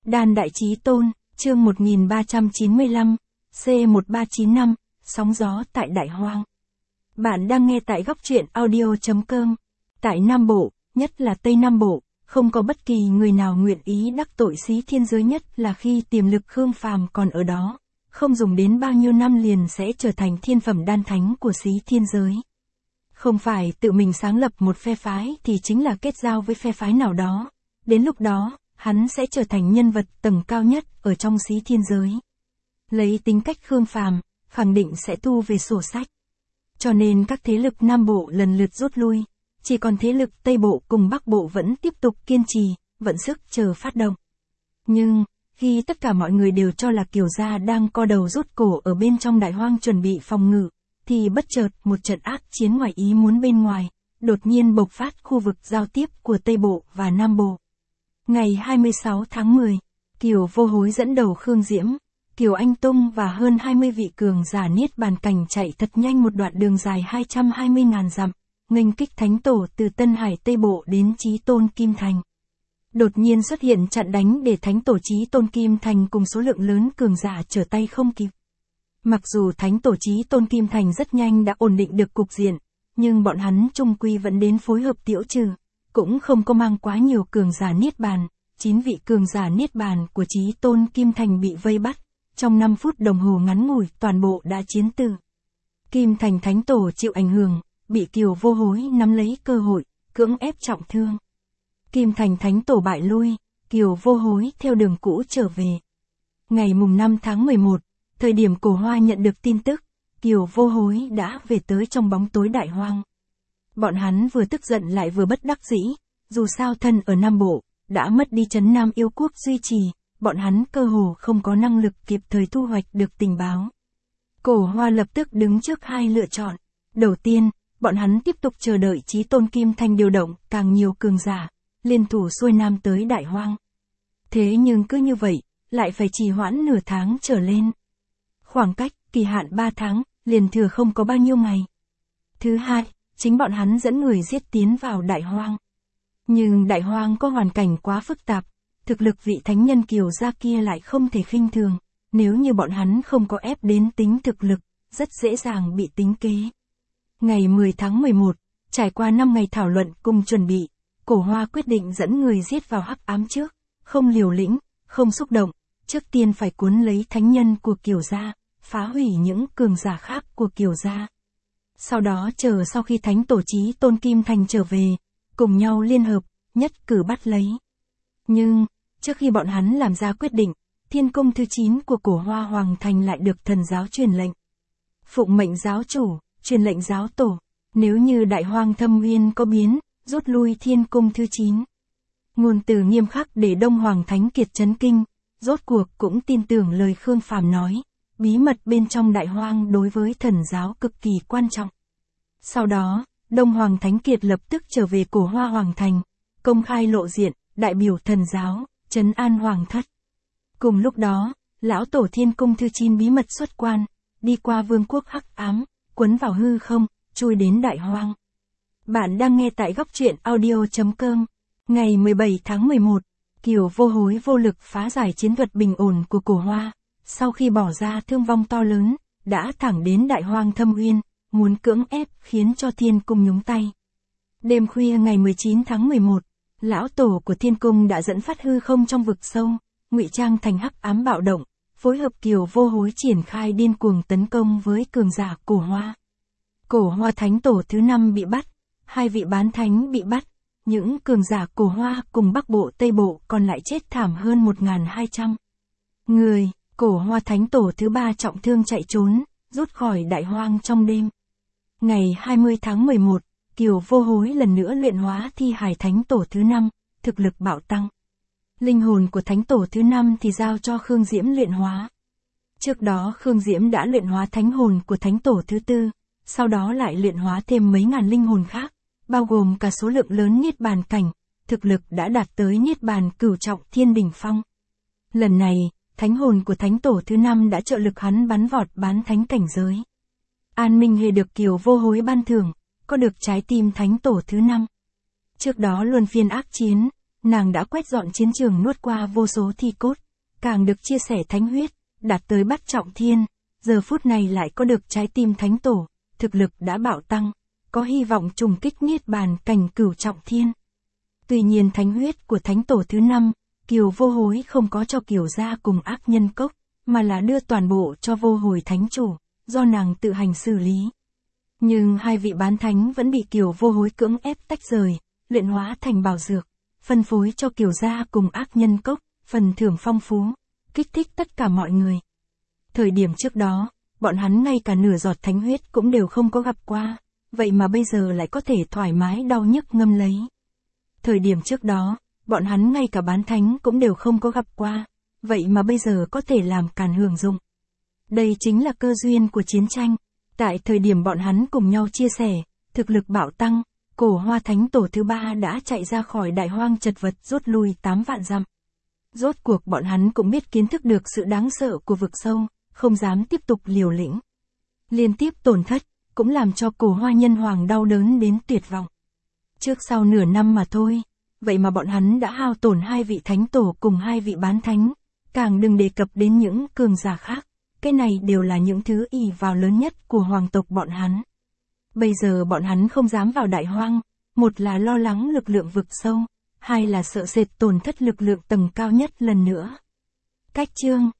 Đan Đại Chí Tôn, chương 1395, C1395, sóng gió tại Đại Hoang. Bạn đang nghe tại góc truyện audio.com. Tại Nam Bộ, nhất là Tây Nam Bộ, không có bất kỳ người nào nguyện ý đắc tội Xí Thiên Giới, nhất là khi tiềm lực Khương Phàm còn ở đó, không dùng đến bao nhiêu năm liền sẽ trở thành thiên phẩm đan thánh của Xí Thiên Giới. Không phải tự mình sáng lập một phe phái thì chính là kết giao với phe phái nào đó, đến lúc đó, hắn sẽ trở thành nhân vật tầng cao nhất ở trong Xí Thiên Giới. Lấy tính cách Khương Phàm, khẳng định sẽ thu về sổ sách. Cho nên các thế lực Nam Bộ lần lượt rút lui, chỉ còn thế lực Tây Bộ cùng Bắc Bộ vẫn tiếp tục kiên trì, vận sức chờ phát động. Nhưng, khi tất cả mọi người đều cho là Kiều gia đang co đầu rút cổ ở bên trong Đại Hoang chuẩn bị phòng ngự, thì bất chợt một trận ác chiến ngoài ý muốn bên ngoài, đột nhiên bộc phát khu vực giao tiếp của Tây Bộ và Nam Bộ. Ngày 26 tháng 10, Kiều Vô Hối dẫn đầu Khương Diễm, Kiều Anh Tung và hơn 20 vị cường giả niết bàn cảnh chạy thật nhanh một đoạn đường dài 220.000 dặm, nghênh kích thánh tổ từ Tân Hải Tây Bộ đến Chí Tôn Kim Thành. Đột nhiên xuất hiện chặn đánh để thánh tổ Chí Tôn Kim Thành cùng số lượng lớn cường giả trở tay không kịp. Mặc dù thánh tổ Chí Tôn Kim Thành rất nhanh đã ổn định được cục diện, nhưng bọn hắn chung quy vẫn đến phối hợp tiễu trừ, cũng không có mang quá nhiều cường giả niết bàn. 9 vị cường giả niết bàn của Chí Tôn Kim Thành bị vây bắt, trong 5 phút đồng hồ ngắn ngủi toàn bộ đã chiến tử. Kim Thành thánh tổ chịu ảnh hưởng, bị Kiều Vô Hối nắm lấy cơ hội, cưỡng ép trọng thương. Kim Thành thánh tổ bại lui, Kiều Vô Hối theo đường cũ trở về. Ngày mùng 5 tháng 11, thời điểm Cổ Hoa nhận được tin tức, Kiều Vô Hối đã về tới trong bóng tối Đại Hoang. Bọn hắn vừa tức giận lại vừa bất đắc dĩ, dù sao thân ở Nam Bộ, đã mất đi Trấn Nam Yêu Quốc duy trì, bọn hắn cơ hồ không có năng lực kịp thời thu hoạch được tình báo. Cổ Hoa lập tức đứng trước hai lựa chọn. Đầu tiên, bọn hắn tiếp tục chờ đợi Chí Tôn Kim Thành điều động càng nhiều cường giả, liên thủ xuôi nam tới Đại Hoang. Thế nhưng cứ như vậy, lại phải trì hoãn nửa tháng trở lên. Khoảng cách, kỳ hạn 3 tháng, liền thừa không có bao nhiêu ngày. Thứ hai, chính bọn hắn dẫn người giết tiến vào Đại Hoang. Nhưng Đại Hoang có hoàn cảnh quá phức tạp, thực lực vị thánh nhân Kiều gia kia lại không thể khinh thường, nếu như bọn hắn không có ép đến tính thực lực, rất dễ dàng bị tính kế. Ngày 10 tháng 11, trải qua 5 ngày thảo luận cùng chuẩn bị, Cổ Hoa quyết định dẫn người giết vào hắc ám trước, không liều lĩnh, không xúc động, trước tiên phải cuốn lấy thánh nhân của Kiều gia, phá hủy những cường giả khác của Kiều gia. Sau đó chờ sau khi thánh tổ Chí Tôn Kim Thành trở về, cùng nhau liên hợp, nhất cử bắt lấy. Nhưng, trước khi bọn hắn làm ra quyết định, thiên cung thứ 9 của Cổ Hoa Hoàng Thành lại được thần giáo truyền lệnh. Phụng mệnh giáo chủ, truyền lệnh giáo tổ, nếu như Đại Hoang Thâm Uyên có biến, rút lui thiên cung thứ 9. Ngôn từ nghiêm khắc để Đông Hoàng Thánh Kiệt chấn kinh, rốt cuộc cũng tin tưởng lời Khương Phàm nói, bí mật bên trong Đại Hoang đối với thần giáo cực kỳ quan trọng. Sau đó, Đông Hoàng Thánh Kiệt lập tức trở về Cổ Hoa Hoàng Thành, công khai lộ diện, đại biểu thần giáo, trấn an hoàng thất. Cùng lúc đó, lão tổ thiên cung thứ 9 bí mật xuất quan, đi qua vương quốc hắc ám, quấn vào hư không, chui đến Đại Hoang. Bạn đang nghe tại góc truyện audio.com. Ngày 17 tháng 11, Kiều Vô Hối vô lực phá giải chiến thuật bình ổn của Cổ Hoa, sau khi bỏ ra thương vong to lớn, đã thẳng đến Đại Hoang Thâm Uyên, muốn cưỡng ép khiến cho thiên cung nhúng tay. Đêm khuya ngày 19 tháng 11, lão tổ của thiên cung đã dẫn phát hư không trong vực sâu, ngụy trang thành hắc ám bạo động, phối hợp Kiều Vô Hối triển khai điên cuồng tấn công với cường giả Cổ Hoa. Cổ Hoa thánh tổ thứ 5 bị bắt, 2 vị bán thánh bị bắt, những cường giả Cổ Hoa cùng Bắc Bộ Tây Bộ còn lại chết thảm hơn 1.200 người. Cổ Hoa thánh tổ thứ 3 trọng thương chạy trốn, rút khỏi Đại Hoang trong đêm. Ngày 20 tháng 11, Kiều Vô Hối lần nữa luyện hóa thi hài thánh tổ thứ 5, thực lực bạo tăng. Linh hồn của thánh tổ thứ 5 thì giao cho Khương Diễm luyện hóa. Trước đó Khương Diễm đã luyện hóa thánh hồn của thánh tổ thứ 4, sau đó lại luyện hóa thêm mấy ngàn linh hồn khác, bao gồm cả số lượng lớn niết bàn cảnh, thực lực đã đạt tới niết bàn cửu trọng thiên đỉnh phong. Lần này, thánh hồn của thánh tổ thứ 5 đã trợ lực hắn bắn vọt bán thánh cảnh giới. An Minh Hề được Kiều Vô Hối ban thưởng, có được trái tim thánh tổ thứ 5. Trước đó luân phiên ác chiến, nàng đã quét dọn chiến trường nuốt qua vô số thi cốt, càng được chia sẻ thánh huyết, đạt tới bát trọng thiên, giờ phút này lại có được trái tim thánh tổ, thực lực đã bạo tăng, có hy vọng trùng kích niết bàn cảnh cửu trọng thiên. Tuy nhiên thánh huyết của thánh tổ thứ 5, Kiều Vô Hối không có cho Kiều gia cùng ác nhân cốc, mà là đưa toàn bộ cho Vô Hồi thánh chủ, do nàng tự hành xử lý. Nhưng hai vị bán thánh vẫn bị Kiều Vô Hối cưỡng ép tách rời, luyện hóa thành bảo dược, phân phối cho Kiều gia cùng ác nhân cốc, phần thưởng phong phú, kích thích tất cả mọi người. Thời điểm trước đó, bọn hắn ngay cả nửa giọt thánh huyết cũng đều không có gặp qua, vậy mà bây giờ lại có thể thoải mái đau nhức ngâm lấy. Thời điểm trước đó, bọn hắn ngay cả bán thánh cũng đều không có gặp qua, vậy mà bây giờ có thể làm càn hưởng dụng. Đây chính là cơ duyên của chiến tranh. Tại thời điểm bọn hắn cùng nhau chia sẻ, thực lực bạo tăng, Cổ Hoa Thánh Tổ thứ 3 đã chạy ra khỏi đại hoang chật vật rút lui 8 vạn dặm. Rốt cuộc bọn hắn cũng biết kiến thức được sự đáng sợ của vực sâu, không dám tiếp tục liều lĩnh. Liên tiếp tổn thất, cũng làm cho Cổ Hoa Nhân Hoàng đau đớn đến tuyệt vọng. Trước sau nửa năm mà thôi, vậy mà bọn hắn đã hao tổn 2 vị thánh tổ cùng 2 vị bán thánh, càng đừng đề cập đến những cường giả khác. Cái này đều là những thứ ỷ vào lớn nhất của hoàng tộc bọn hắn. Bây giờ bọn hắn không dám vào đại hoang, một là lo lắng lực lượng vực sâu, hai là sợ sệt tổn thất lực lượng tầng cao nhất lần nữa. Cách chương